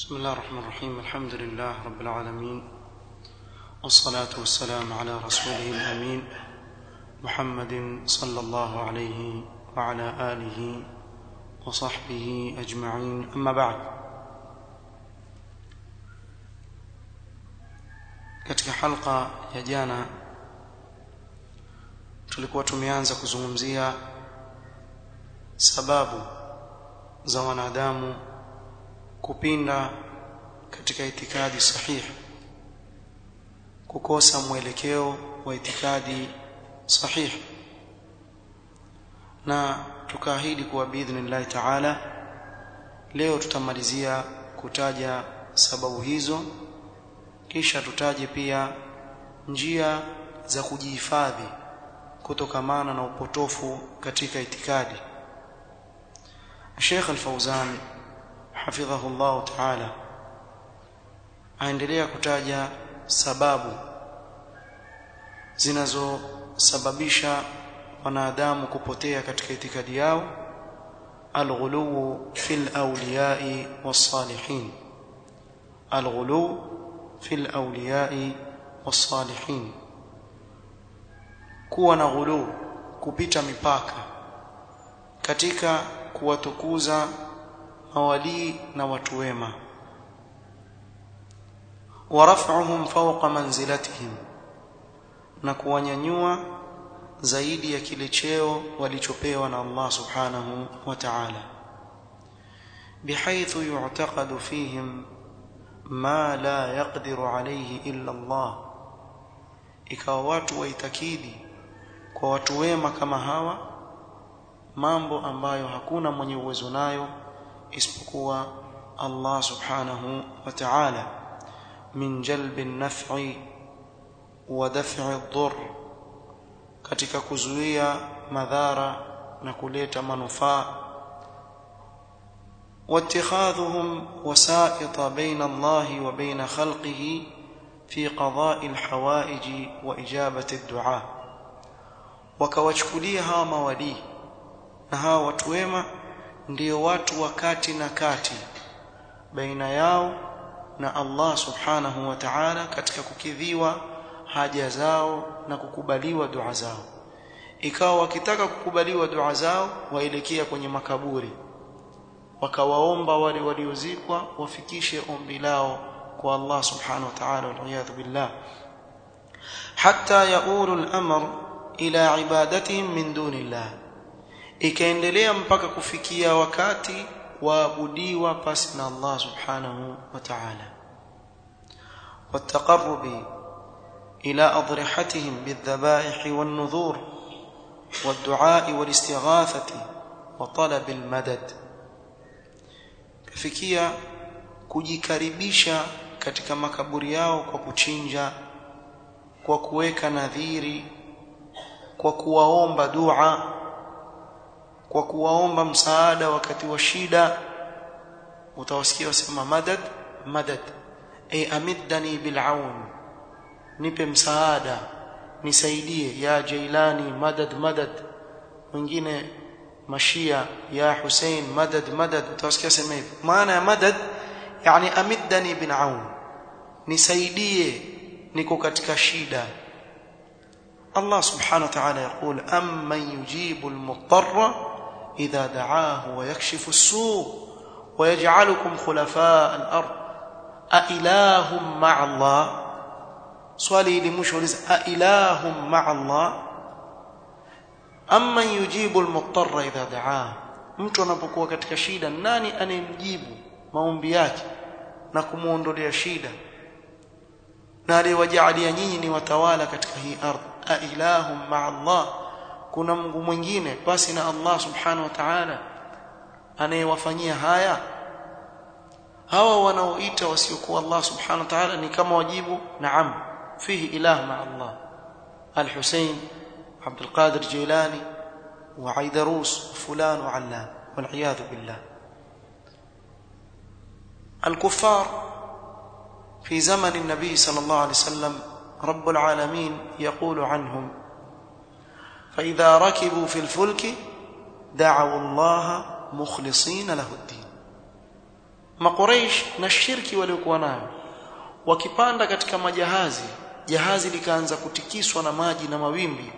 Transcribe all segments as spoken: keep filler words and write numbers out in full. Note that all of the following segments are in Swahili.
بسم الله الرحمن الرحيم. الحمد لله رب العالمين، والصلاة والسلام على رسوله الأمين محمد صلى الله عليه وعلى آله وصحبه أجمعين. أما بعد، katika halqa ya jana tulikuwa tumeanza kuzungumzia sababu za wanadamu kupinda katika itikadi sahihi, kukosa mwelekeo wa itikadi sahihi, na tukaahidi kuwa biidhnillah taala leo tutamalizia kutaja sababu hizo, kisha tutaje pia njia za kujihifadhi kutokamana na upotofu katika itikadi. Sheikh Al-Fawzan hafidhahu Allah ta'ala aendelea kutaja sababu zinazosababisha wanadamu kupotea katika itikadi yao: al-ghuluw fil awliya'i was-salihin, al-ghuluw fil awliya'i was-salihin, kuwa na ghuluw, kupita mipaka katika kuwatukuza mawali na watu wema, wa raf'uhum fawqa manzilatihim, na kuwanyanyua zaidi ya kile cheo walichopewa na Allah subhanahu wa ta'ala, bihaythu yu'taqadu fihim ma la yaqdiru alayhi illa Allah, ikawa watu waitakidi kwa watu wema kama hawa mambo ambayo hakuna mwenye uwezo nayo isipokuwa Allah subhanahu wa ta'ala, min jalbi an-naf'i wa daf'i ad-durr, katika kuzuia madhara na kuleta manufaa, واتخاذهم وسائط بين الله وبين خلقه في قضاء الحوائج وإجابة الدعاء، وكواchukulia hawa mawali na hawa watu wema ndio watu wakati na kati baina yao na Allah subhanahu wa ta'ala katika kukidhiwa haja zao na kukubaliwa dua zao. Ikawa wakitaka kukubaliwa dua zao waelekea kwenye makaburi, wakawaomba wale waliozikwa wafikishe ombi lao kwa Allah subhanahu wa ta'ala, wal billah, hatta yaulu al-amr ila ibadatihim min dunillah, ikaendelea mpaka kufikia wakati waabudiwa pasi na Allah subhanahu wa ta'ala, والتقرب إلى أضرحتهم بالذبائح والنذور والدعاء والاستغاثة وطلب المدد، kufikia kujikaribisha katika makaburi yao kwa kuchinja, kwa kuweka nadhiri, kwa kuwaomba dua, kwa kuwaomba msaada wakati wa shida. Utawasikia wasema madad madad, ay amiddani bil aun, nipe msaada, nisaidie, ya Jailani madad madad, wengine mashia ya Hussein madad madad. Utawasikia sema hivi. Maana ya madad yani amiddani bil aun, nisaidie, niko katika shida. Allah subhanahu wa ta'ala yaqul: amman yujibu al-muttarra idha da'ahu wa yakshifu as-su' wa yaj'alukum khulafa' al-ard a ilahum ma'a Allah. Swali hili mwisho uliza a ilahum ma'a Allah. Amman yujibu al-muttarra idha da'ahu, mtu anapokuwa katika shida, nani anemjibu maombi yake na kumuondolea shida, na aliwajalia nyinyi ni watawala katika hii ardhi? A ilahum ma'a Allah, kuna Mungu mwingine basi na Allah subhanahu wa ta'ala anayewafanyia haya? Hawa wanaoita wasiokuwa Allah subhanahu wa ta'ala ni kama wajibu naam, fihi ilah ma'a Allah. Al-Husayn, Abdul Qadir Jilani, wa Aidarus, fulan wa allan, wal iyadhu billah. Al-kuffar في زمن النبي صلى الله عليه وسلم رب العالمين يقول عنهم: فإذا ركبوا في الفلك دعوا الله مخلصين له الدين. Makuraish na shirki waliokuwa nayo, wakipanda katika majahazi, jahazi likaanza kutikiswa na maji na mawimbi,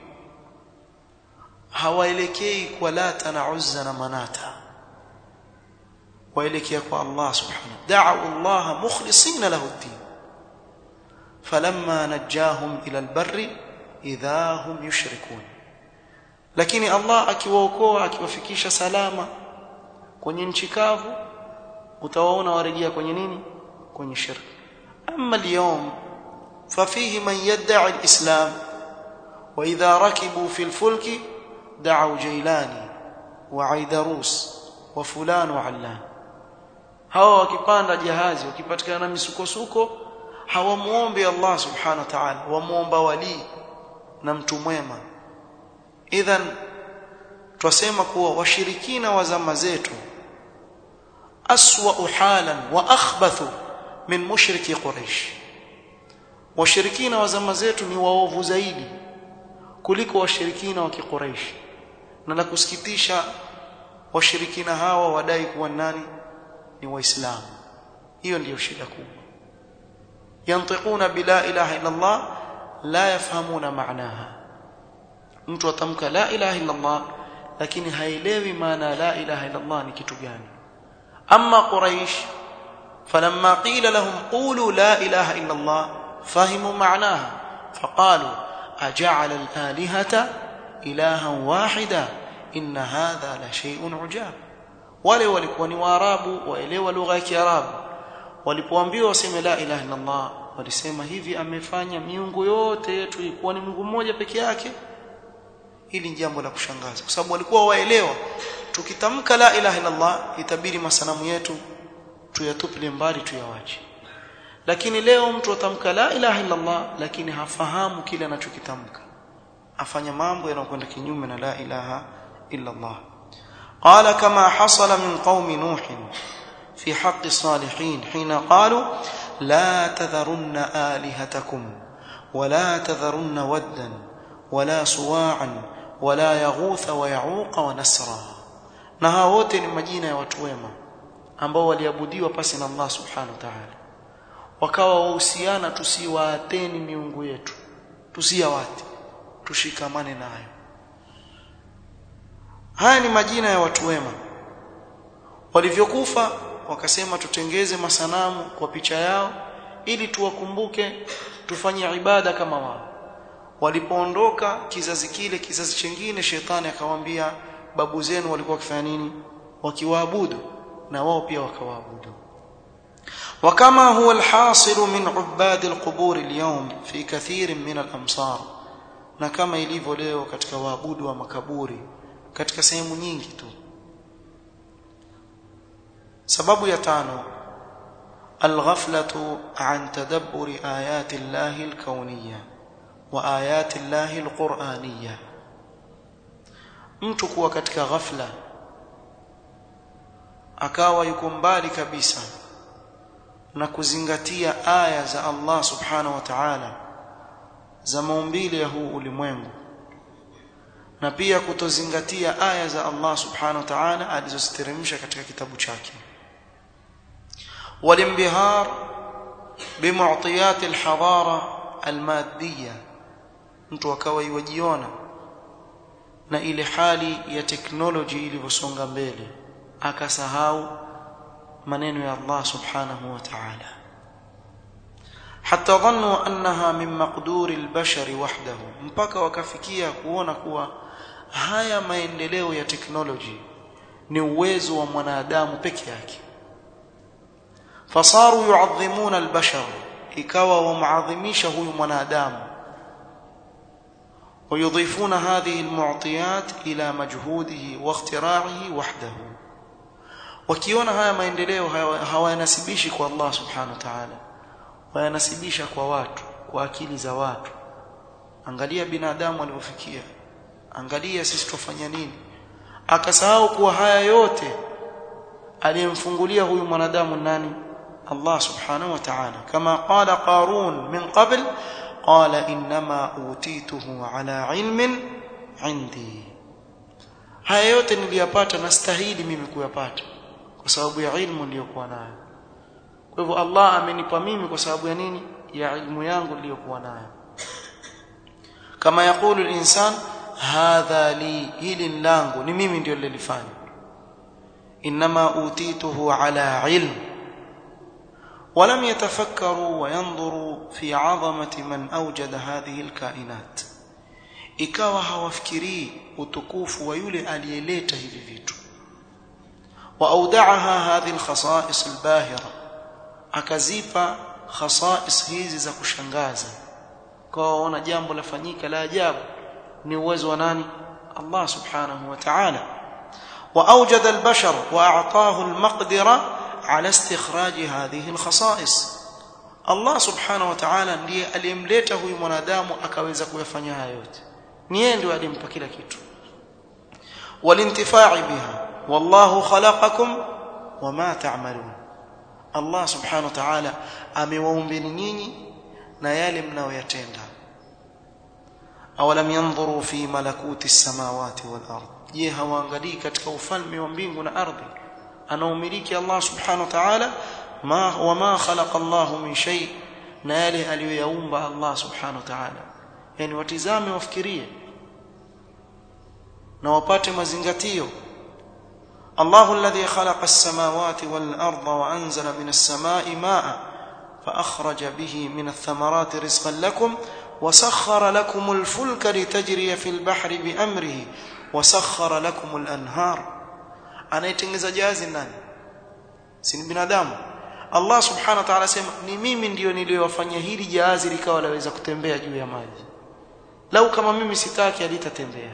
hawaelekei kwa Lata na Uzza na Manata, waelekea kwa Allah subhanahu. Da'u Allah mukhlisina lahu ad-din, falamma najahum ila al-barri idha hum yushrikun. Lakini Allah akiwaokoa, akiwafikisha salama kwenye nchi kavu, utawaona warejea kwenye nini? Kwenye shirki. Amma al-yawm fafihi man yad'i al-islam wa idha rakibu fi al-fulki da'u Jailani wa Aidarus wa fulan wa allan. Hawa wakipanda jahazi, wakipatikana na misukosuko, hawamuombe Allah subhanahu wa ta'ala, wamuomba wali na mtu mwema. Idhan twasema kuwa washirikina wa zama zetu aswa halan wa akhbathu min mushriki Quraysh. Washirikina wa zama zetu ni waovu zaidi kuliko washirikina wa Quraysh. Na la kusikitisha, washirikina hawa wadai kuwa nani? Ni Waislamu. Hiyo ndiyo shida kubwa. Yantiquna bila ilaha illa Allah la yafhamuna maanaha. Mtu atamka la ilaha illa Allah lakini haelewi maana la ilaha illa Allah ni kitu gani. Amma Quraysh falamma qila lahum qulu la ilaha illa Allah fahimu maanaha faqalu aja'ala al-alihata ilahan wahida inna hadha la shay'un ujab. Wale walikuwa ni Waarabu, waelewa lugha ya Kiarabu, walipoambiwa waseme la ilaha illa Allah walisema hivi, amefanya miungu yote yetu ilikuwa ni Mungu mmoja peke yake? Hili ni jambo la kushangaza, kwa sababu walikuwa waelewa tukitamka la ilaha illa Allah itabiri masanamu yetu tuyatupilie mbali, tuyawache. Lakini leo mtu atamka la ilaha illa Allah lakini hafahamu kile anachokitamka, afanya mambo yanayokwenda kinyume na la ilaha illa Allah. Qala kama hasala min qaumi nuh fi haqqi salihin hina qalu la tadharunna alihatakum wa la tadharunna waddan wa la suwa'an wa la yaghutha wa ya'uqa wa nasra. Na hao wote ni majina ya watu wema ambao waliabudiwa pasi na Allah subhanahu wa ta'ala, wakawa wahusiana tusiwaateni miungu yetu, tusiyawate, tushikamane nayo. Haya ni majina ya watu wema. Walivyokufa wakasema tutengeze masanamu kwa picha yao ili tuwakumbuke, tufanye ibada kama wao. Walipoondoka kizazi kile, kizazi kingine, shetani akawaambia babu zenu walikuwa wakifanya nini? Wakiwaabudu, na wao pia wakawaabudu. وكما هو الحاصل من عباد القبور اليوم في كثير من الامصار. Na kama ilivyo leo katika waabudu wa makaburi katika sehemu nyingi tu. Sababu ya tano, الغفلة عن تدبر آيات الله الكونية وآيات الله القرآنية. mtu kuwa katika ghafla akawa yuko mbali kabisa na kuzingatia aya za Allah subhanahu wa ta'ala za maumbile ya huu ulimwengu, na pia kutozingatia aya za Allah subhanahu wa ta'ala alizoziteremsha katika kitabu chake. Walimbihar bimu'tiyat alhadara almadiyya, mtu akawa yujiona na ile hali ya teknoloji ilivyosonga mbele, akasahau maneno ya Allah subhanahu wa ta'ala, hatta dhannu annaha min maqduri albashari wahdahu, mpaka wakafikia kuona kuwa haya maendeleo ya teknoloji ni uwezo wa mwanadamu peke yake. Fasaru yu'adhimuna albashar, ikawa wamuadhimisha huyu mwanadamu, ويضيفون هذه المعطيات إلى مجهوده واختراعه وحده. wakiona haya maendeleo hawayanasibishi kwa Allah subhanahu wa ta'ala, wayanasibisha kwa watu, kwa akili za watu. Angalia binadamu alivyofikia, angalia sisi tufanya nini. Akasahau kuwa haya yote aliyemfungulia huyu mwanadamu nani? Allah subhanahu wa ta'ala. Kama qala Qarun min qabl qala inma utituhu ala ilmin indi, haya yote niliyapata, nastahili mimi kuyapata kwa sababu ya ilmu niliyokuwa nayo. kwa hivyo Allah amenipa mimi kwa sababu ya nini? Ya ilmu yangu niliyokuwa nayo. Kama yakulu al-insan hadha li, hili langu ni mimi ndio nilifanya. Inma utituhu ala ilm ولم يتفكروا وينظروا في عظمة من أوجد هذه الكائنات. ikawa hawafikiri utukufu wa yule aliyeleta hivi vitu. wa audaaha hadhihi alkhasa'is albahira, akazipa khasa'is hizi za kushangaza. Kwa ona jambo lafanyika la ajabu, ni uwezo wa nani? Allah subhanahu wa ta'ala. wa awjada albashar wa a'tahu almaqdira ala istikhraj hadhihi alkhasa'is. Allah subhanahu wa ta'ala ndiye aliyemleta huyu mwanadamu akaweza kuyafanya haya yote, ni yeye ndiye alimpa kila kitu. walintifa'i biha wallahu khalaqakum wama ta'malun. Allah subhanahu wa ta'ala amewaumbeni nyinyi na yale mnayoyatenda. awalam yanzuru fi malakuti as-samawati wal ard, je hawaangalii katika ufalme wa mbingu na ardhi anaumiliki Allah subhanahu wa ta'ala? ma wama khalaqa Allah min shay, na yale aliyoyaumba Allah subhanahu wa ta'ala. Yani watizame, wafikirie na wapate mazingatio. Allahu alladhi khalaqa as-samawati wal arda wa anzala minas samai ma'a fa akhraja bihi minath thamarati rizqan lakum wa sakhkhara lakum al-fulka litajriya fil bahri bi amrihi wa sakhkhara lakum al-anhar. Anaitengeza jahazi nani? Si ni binadamu? Allah subhanahu wa ta'ala sema ni mimi ndio niliyowafanya hili jahazi likawa laweza kutembea juu ya maji. Lau kama mimi sitaki alitatembea.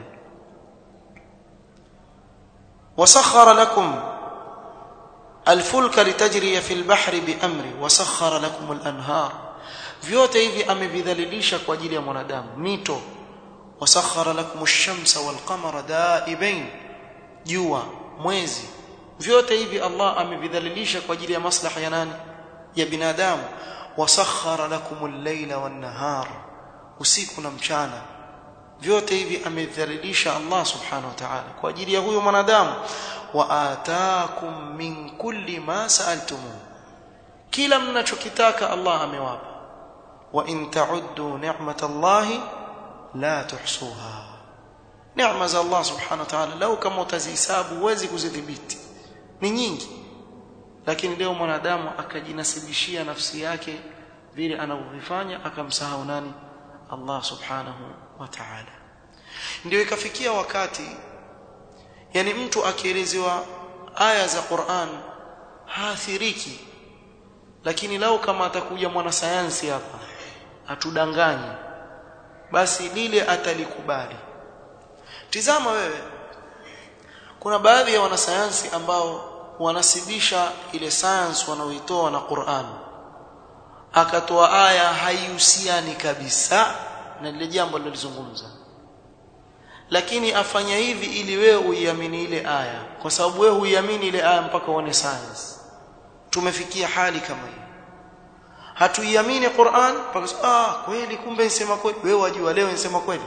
wasakhara lakum alfulka litajriya fil bahri bi amri wasakhara lakum al-anhar. Vyote hivi amevidhalilisha kwa ajili ya mwanadamu. Mito, wasakhara lakum ash-shamsa wal qamara da'ibain, jua, mwezi, vyote hivi Allah amevidhalilisha kwa ajili ya maslaha ya nani? Ya binadamu. wasakhara lakum al-layla wan-nahar, usiku na mchana, vyote hivi amevidhalilisha Allah subhanahu wa ta'ala kwa ajili ya huyo mwanadamu. wa ataakum min kulli ma sa'altum, kila mnachokitaka Allah amewapa. wa in ta'uddu ni'matallahi la tuhsuha, neema za Allah subhanahu wa ta'ala lau kama utazihesabu huwezi kuzidhibiti, ni nyingi. Lakini leo mwanadamu akajinasibishia nafsi yake vile anavyofanya, akamsahau nani? Allah subhanahu wa ta'ala. Ndio ikafikia wakati yani mtu akielezewa aya za Qur'an haathiriki, lakini lau kama atakuja mwanasayansi hapa atudanganye, basi lile atalikubali. Tizama wewe, kuna baadhi ya wanasayansi ambao wanasibisha ile science wanaoitoa na Qur'an, akatoa aya haihusiani kabisa na lile jambo alilozungumza, lakini afanya hivi ili wewe uiamini ile aya, kwa sababu wewe huiamini ile aya mpaka uone science. Tumefikia hali kama hiyo, hatuiamini Qur'an mpaka ah kweli, kumbe nisema kweli. Wewe wajua leo nisema kweli,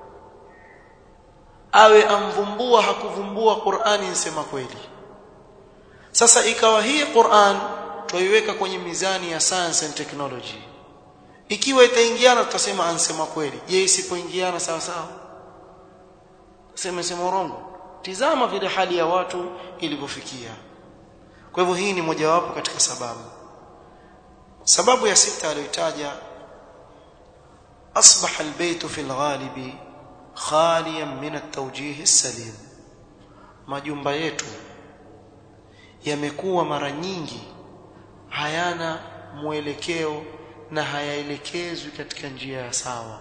awe amvumbua hakuvumbua, Qur'ani nisema kweli. Sasa ikawa hii Qur'an tuiweka kwenye mizani ya science and technology, ikiwa itaingiana tutasema ansema kweli. Je, isipoingiana sawa sawa sema sema urongo? Tizama vile hali ya watu ilivyofikia. Kwa hivyo hii ni mojawapo katika sababu. Sababu ya sita aliyotaja, asbaha albaytu fil ghalibi khaliyan min at-tawjih as-salim, majumba yetu yamekuwa mara nyingi hayana mwelekeo na hayaelekezwi katika njia ya sawa.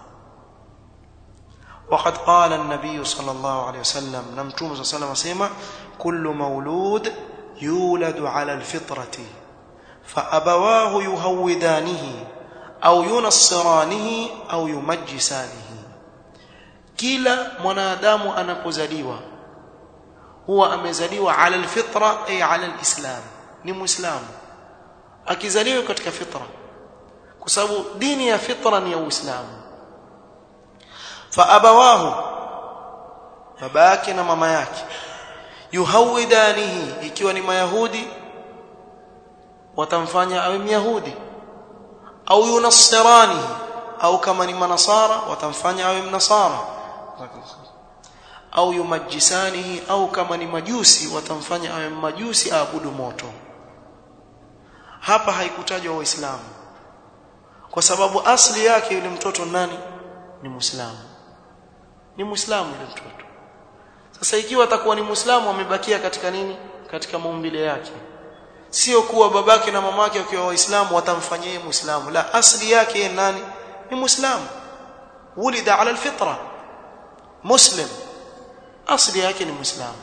وقد قال النبي صلى الله عليه وسلم, نمتوم صلى الله عليه وسلم اسمع كل مولود يولد على الفطرة فأبواه يهودانه أو ينصرانه أو يمجسانه. kila mwanadamu anapozaliwa huwa amezaliwa ala alfitra, ay ala alislam, ni muislamu. Akizaliwa katika fitra, kwa sababu dini ya fitra ni ya Uislamu. fa abawahu, baba yake na mama yake, yuhawidanihi, ikiwa ni mayahudi watamfanya awe myahudi, au yunasirani, au kama ni manasara watamfanya awe mnasara, au yumajisanihi, au kama ni majusi watamfanya awe majusi aabudu moto. Hapa haikutajwa waislamu kwa sababu asli yake yule mtoto nani? Ni Muislamu. Ni Muislamu yule mtoto. Sasa ikiwa atakuwa ni Muislamu amebakia katika nini? Katika maumbile yake. Sio kuwa babake na mamake wakiwa waislamu watamfanyia yeye Muislamu. La, asli yake yeye nani? Ni Muislamu. Wulida ala alfitra. Muslim. Asli yake ni Muislamu.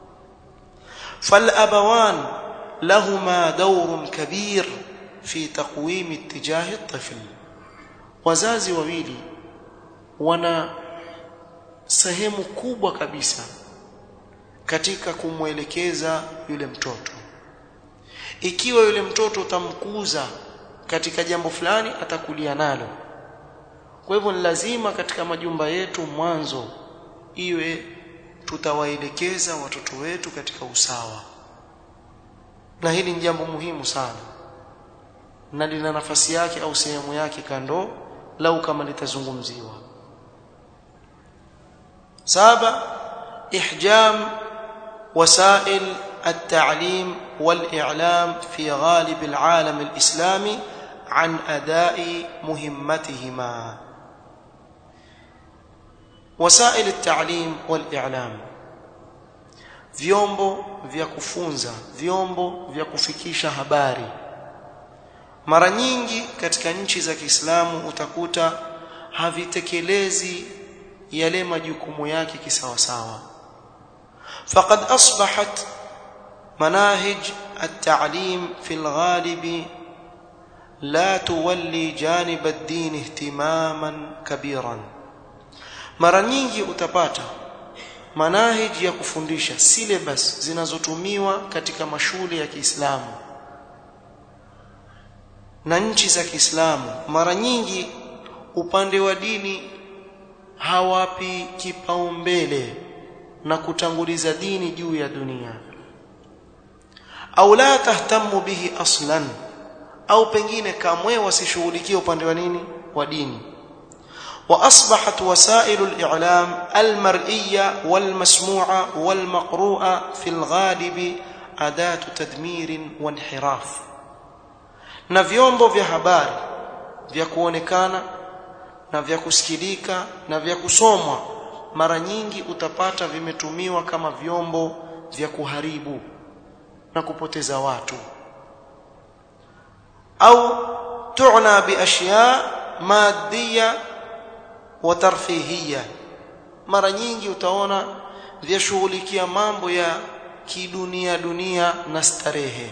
فالأبوان لهما دور كبير في تقويم اتجاه الطفل. wazazi wawili wana sehemu kubwa kabisa katika kumwelekeza yule mtoto. Ikiwa yule mtoto utamkuza katika jambo fulani atakulia nalo. Kwa hivyo ni lazima katika majumba yetu mwanzo iwe tutawaelekeza watoto wetu katika usawa. Na hili ni jambo muhimu sana, na lina nafasi yake au sehemu yake kando lau kama litazungumziwa. Saba, ihjam wasail التعليم والإعلام في غالب العالم الإسلامي عن أداء مهمتهما. وسائل التعليم والإعلام vyombo vya kufunza, vyombo vya kufikisha habari. Mara nyingi katika nchi za Kiislamu utakuta havitekelezi yale majukumu yake kisawasawa. Faqad asbahat مناهج التعليم في الغالب لا تولي جانب الدين اهتماما كبيرا. mara nyingi utapata manahij ya kufundisha, syllabus zinazotumiwa katika mashule ya Kiislamu na nchi za Kiislamu, mara nyingi upande wa dini hawapi kipaumbele na kutanguliza dini juu ya dunia, au la tahtamu bihi aslan, au pengine kamwe wasishughulikie upande wa nini? Wa dini. Wa asbahat wasailu al-i'lam al-mar'iyya wal-masmu'a wal-maqru'a fi al-ghalib adatu tadmir wa inhiraf. Na vyombo vya habari vya kuonekana na vya kusikilika na vya kusomwa mara nyingi utapata vimetumiwa kama vyombo vya kuharibu na kupoteza watu, au tu'na bi ashya maddiya wa tarfihiyya. Mara nyingi utaona vyashughulikia mambo ya kidunia dunia na starehe,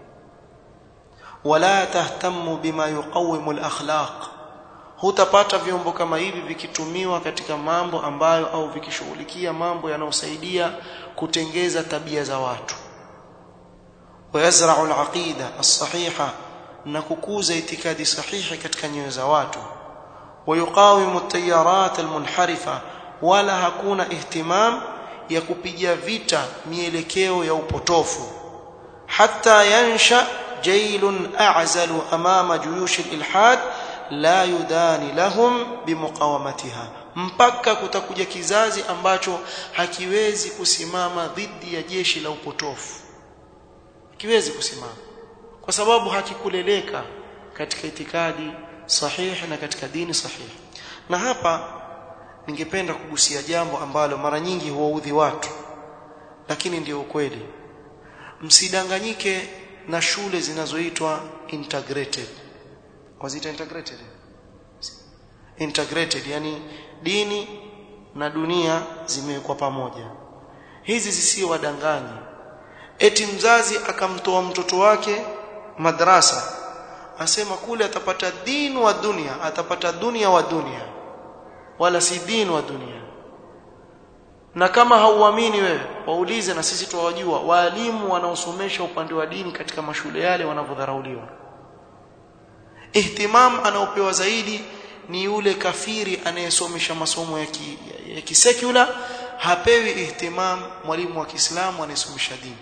wala tahtamu bima yuqawimu al-akhlaq. Hutapata vyombo kama hivi vikitumiwa katika mambo ambayo au vikishughulikia mambo yanayosaidia kutengeza tabia za watu. ويزرع العقيدة الصحيحة نكوكوز اعتقادي صحيح katika nyoyo za watu. ويقاوم التيارات المنحرفة wala hakuna ihtimam ya kupiga vita mielekeo ya upotofu. Hatta yansha jailun a'zalu amama juyush al-ilhad la yudani lahum bimuqawamatiha, mpaka kutakuja kizazi ambacho hakiwezi kusimama dhidi ya jeshi la upotofu. Kiwezi kusimama kwa sababu hakikuleleka katika itikadi sahihi na katika dini sahihi. Na hapa ningependa kugusia jambo ambalo mara nyingi huwaudhi watu, lakini ndio ukweli. Msidanganyike na shule zinazoitwa integrated. Wazita integrated? Integrated yani dini na dunia zimewekwa pamoja. Hizi zisio wadanganyi. Eti mzazi akamtoa mtoto wake madrasa, asema kule atapata dini wa dunia, atapata dunia wa dunia, wala si dini wa dunia. Na kama hauamini wewe, waulize, na sisi tuwajua walimu wanaosomesha upande wa dini katika mashule yale wanavyodharauliwa. Ihtimam anaopewa zaidi ni yule kafiri anayesomesha masomo ya ki, ya kisekula, hapewi ihtimam mwalimu wa Kiislamu anayesomesha dini.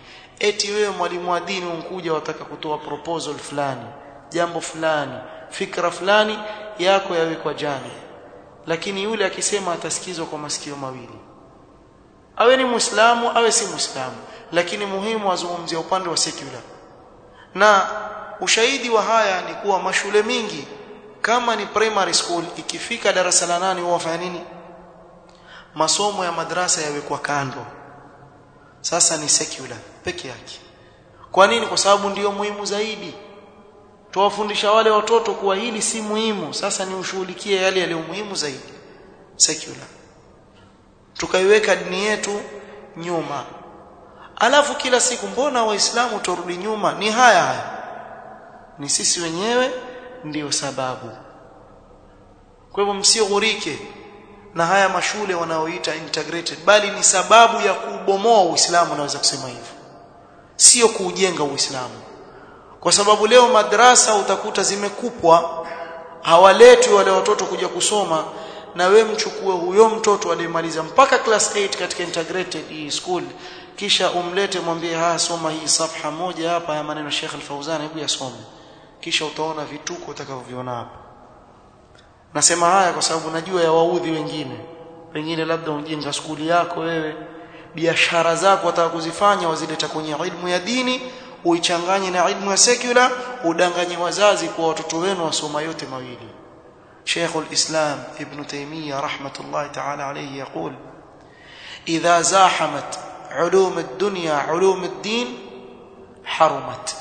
eti wewe mwalimu wa dini unkuja wataka kutoa proposal fulani, jambo fulani, fikra fulani yako yawekwa jana, lakini yule akisema atasikizwa kwa masikio mawili, awe ni muislamu awe si muislamu, lakini muhimu azungumzie upande wa secular. Na ushahidi wa haya ni kuwa mashule mingi kama ni primary school, ikifika darasa la nane huwa wafanya nini? Masomo ya madrasa yawekwa kando, sasa ni secular peke yake. Kwa nini? Kwa sababu ndiyo muhimu zaidi. Tuwafundisha wale watoto kuwa hili si muhimu, sasa ni ushughulikie yale yale muhimu zaidi, secular. Tukaiweka dini yetu nyuma. Alafu kila siku mbona waislamu turudi nyuma? Ni haya haya, ni sisi wenyewe ndiyo sababu. Kwa hivyo msighurike na haya mashule wanaoita integrated, bali ni sababu ya kubomoa Uislamu, naweza kusema hivyo, sio kuujenga Uislamu. Kwa sababu leo madrasa utakuta zimekupwa, hawaletwi wale watoto kuja kusoma, na we mchukue huyo mtoto aliyemaliza mpaka class eight katika integrated school, kisha umlete mwambie haya soma hii safha moja hapa ya maneno Sheikh Al-Fauzan, hebu yasome, kisha utaona vituko utakavyoviona hapa. Nasema haya kwa sababu najua ya waudhi wengine, wengine labda unjenga skuli yako wewe, biashara zako wataka kuzifanya wazileta kwenye ilmu ya dini, uichanganye na ilmu ya secular, udanganye wazazi kwa watoto wenu wasoma yote mawili. شيخ الإسلام ابن تيمية رحمة الله تعالى عليه يقول: إذا زاحمت علوم الدنيا علوم الدين حرمت.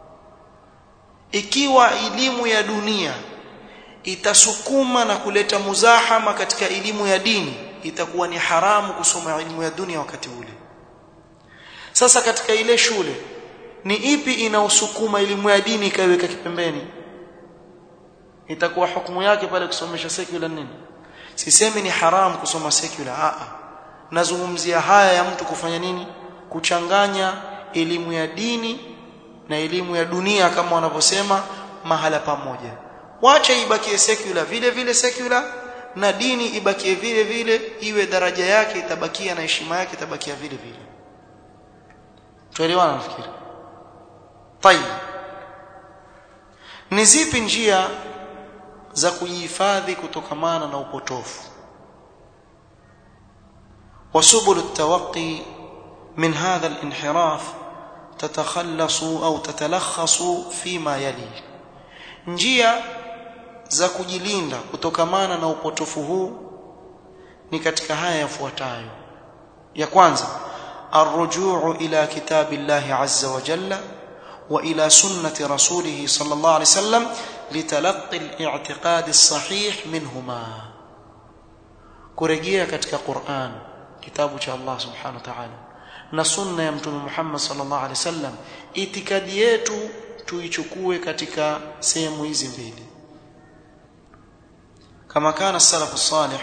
ikiwa elimu ya dunia itasukuma na kuleta muzahama katika elimu ya dini, itakuwa ni haramu kusoma elimu ya dunia wakati ule. Sasa katika ile shule ni ipi inausukuma elimu ya dini ikaiweka kipembeni? Itakuwa hukumu yake pale kusomesha secular nini? Sisemi ni haram kusoma secular, a a nazungumzia haya ya mtu kufanya nini? Kuchanganya elimu ya dini na elimu ya dunia kama wanavyosema mahala pamoja. Wacha ibakie secular vile vile secular, na dini ibakie vile vile, iwe daraja yake itabakia na heshima yake itabakia vile vile. Tuelewana nafikiri? Tayeb, ni zipi njia za kujihifadhi kutokamana na upotofu? وسبل التوقي من هذا الانحراف تتخلص أو تتلخص فيما يلي. njia za kujilinda kutokamana na upotofu huu ni katika haya yafuatayo. Ya kwanza, arrujuu ila kitabillahi azza wa jalla wa ila sunnati rasulih sallallahu alayhi wasallam litalaqi al-i'tiqad as-sahih minhuma. kurejea katika Qur'an, kitabu cha Allah subhanahu wa ta'ala, na sunna ya mtume Muhammad sallallahu alaihi wasallam, itikadi yetu tuichukue katika sehemu hizi mbili. kama kana salafu salih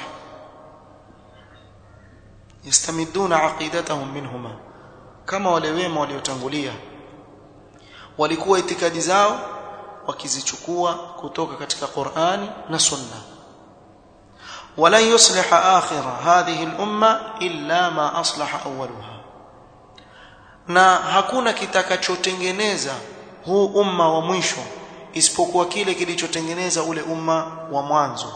yastamiduna aqidatahum minhuma, kama wale wema waliotangulia walikuwa itikadi zao wakizichukua kutoka katika Qur'ani na sunna. ولن يصلح آخر هذه الأمة إلا ما أصلح أولها. na hakuna kitakachotengeneza huu umma wa mwisho isipokuwa kile kilichotengeneza ule umma wa mwanzo.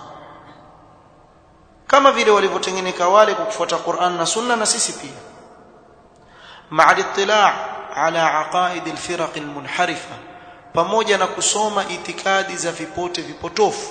kama vile walivyotengeneka wale kwa kufuata Qur'an na sunna, na sisi pia. مع الاطلاع على عقائد الفرق المنحرفة, pamoja na kusoma itikadi za vipote vipotofu.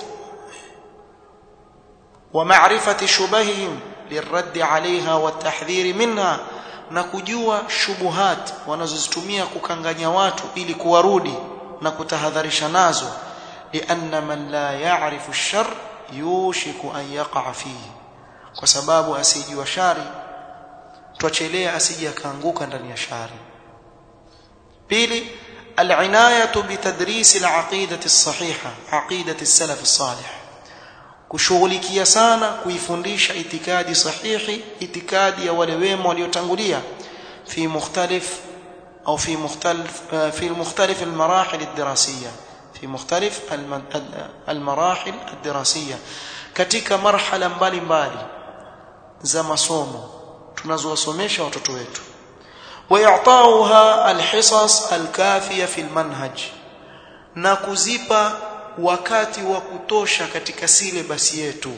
ومعرفة شبههم للرد عليها والتحذير منها, na kujua shubuhat wanazozitumia kukanganya watu ili kuwarudi na kutahadharisha nazo. lianna man la ya'rifu ash-sharr yushiku an yaqa fihi, kwa sababu asijua shari tuachelea asije akaanguka ndani ya shari. pili, al-inayatu bitadris al-aqidati as-sahiha, aqidati as-salaf as-salih, kushughulikia sana kuifundisha itikadi sahihi, itikadi ya wale wema waliotangulia, fi mukhtalif au fi mukhtalif fi mukhtalif almarahil aldirasiyya, fi mukhtalif almarahil aldirasiyya, katika marhala mbalimbali za masomo tunazowasomesha watoto wetu. وإعطاؤها الحصص الكافية في المنهج na kuzipa wakati wa kutosha katika syllabus yetu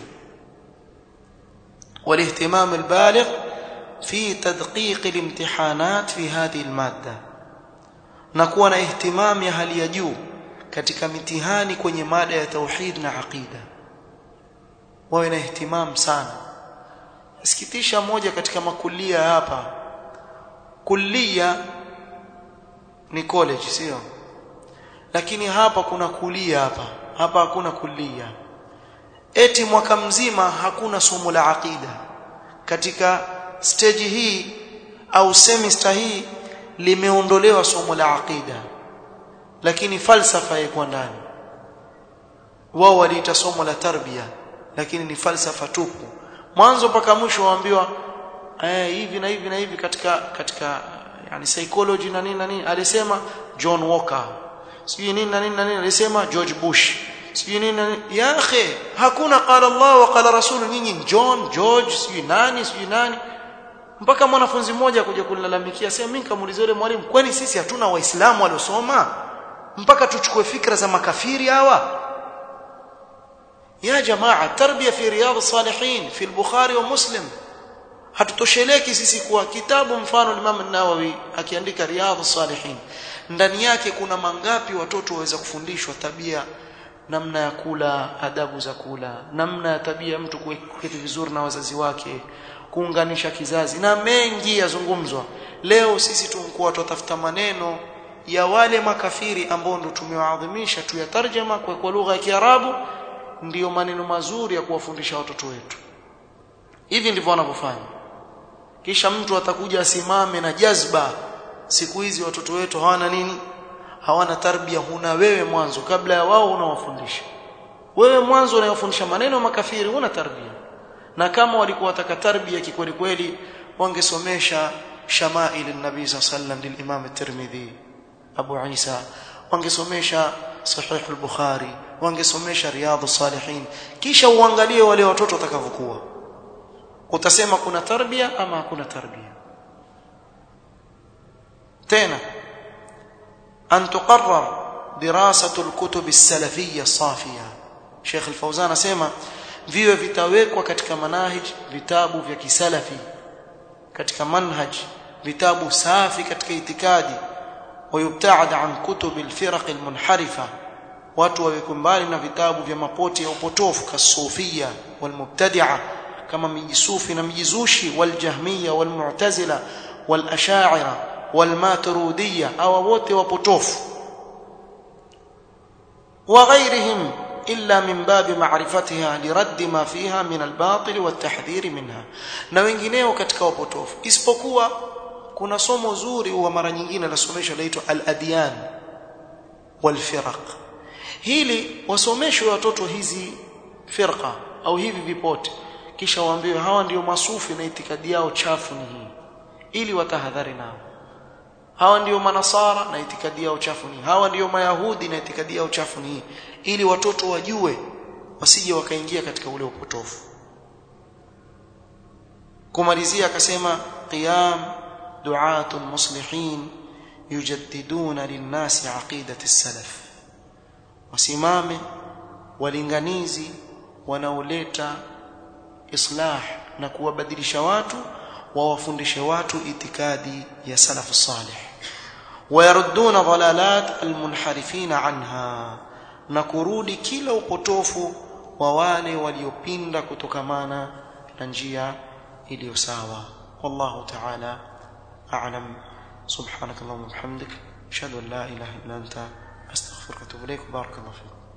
والاهتمام البالغ في تدقيق الامتحانات في هذه المادة na kuwa na ihtimam ya hali ya juu katika mitihani kwenye mada ya tauhid na aqida wawe na ihtimam sana. Sikitisha moja katika makulia hapa, kulia ni college sio, lakini hapa kuna kulia, hapa hapa hakuna kulia. Eti mwaka mzima hakuna somo la aqida katika stage hii au semester hii, limeondolewa somo la aqida, lakini falsafa iko ndani. Wao waliita somo la tarbia, lakini ni falsafa tupu. Mwanzo mpaka mwisho waambiwa eh hivi na hivi na hivi katika katika yani psychology na nini na nini alisema John Walker, sijui nini na nini na nini alisema George Bush, sijui nini na nini. Ya akhi, hakuna qala Allah wa qala Rasul, nyinyi John George sijui nani sijui nani. Mpaka mwanafunzi mmoja kuja kunilalamikia, sema mimi kamuuliza yule mwalimu, kwani sisi hatuna waislamu waliosoma mpaka tuchukue fikra za makafiri hawa? Ya jamaa, tarbia fi riyadh as-salihin fi al-Bukhari wa Muslim. Hatutosheleki sisi kwa kitabu mfano Imam an-Nawawi akiandika riyadh as-salihin, ndani yake kuna mangapi watoto waweza kufundishwa tabia, namna ya kula, adabu za kula, namna ya tabia mtu kuketi vizuri na wazazi wake, kuunganisha kizazi na mengi yazungumzwa. Leo sisi tumkuwa tutafuta maneno ya wale makafiri ambao ndio tumewaadhimisha tuyatarjama kwa, kwa lugha ya Kiarabu, ndiyo maneno mazuri ya kuwafundisha watoto wetu. Hivi ndivyo wanavyofanya. Kisha mtu atakuja asimame na jazba. Siku hizi watoto wetu hawana nini? Hawana tarbia. Huna wewe mwanzo, kabla ya wao unawafundisha. Wewe mwanzo unayofundisha maneno makafiri, huna tarbia. Na kama walikuwa wataka tarbia kikweli kweli, wangesomesha Shamail an-Nabi sallallahu alayhi wasallam lil Imam at-Tirmidhi Abu Isa, wangesomesha Sahih al-Bukhari, wangesomesha Riyadh as-Salihin, kisha uangalie wale watoto watakavyokuwa. Utasema kuna tarbia ama hakuna tarbia. Tena an tuqarrar dirasatu al-kutub as-salafiyya as-safiyya. Sheikh al-Fawzan anasema viwe vitawekwa katika manhaj vitabu vya kisalafi, katika manhaj vitabu safi katika itikadi, ويبتعد عن كتب الفرق المنحرفه, watu wawekwe mbali na vitabu vya mapoti ya upotofu kasufia walmubtadi'a, kama mijisufi na mijizushi, waljahmiyya walmu'tazila walash'ira walmaturidiyya, au wote wapotofu, wa ghayrihim illa min babi ma'rifatiha liradd ma fiha min albatil watahdhir minha, na wengineo katika wapotofu. Isipokuwa kuna somo zuri wa mara nyingine la somesho laitwa al-adyan wal-firaq. Hili wasomeshwe watoto hizi firqa au hivi vipote, kisha waambiwe hawa ndio masufi na itikadi yao chafu ni hii, ili watahadhari nao. Hawa ndio manasara na itikadi yao chafu ni, hawa ndio mayahudi na itikadi yao chafu ni, ili watoto wajue, wasije wakaingia katika ule upotofu. Kumalizia akasema qiyam دعاة المصلحين يجددون للناس عقيدة السلف. وسمامه walinganizi wanaoleta islah na kuwabadilisha watu, wawafundishe watu itikadi ya salaf salih, wayarudduna dhalalat almunharifin anha, na kurudi kila upotofu wa wale waliopinda kutokamana na njia iliyo sawa. wallahu ta'ala أعلم. سبحانك اللهم وبحمدك أشهد أن لا إله إلا أنت أستغفرك وأتوب إليك. بارك الله فيك.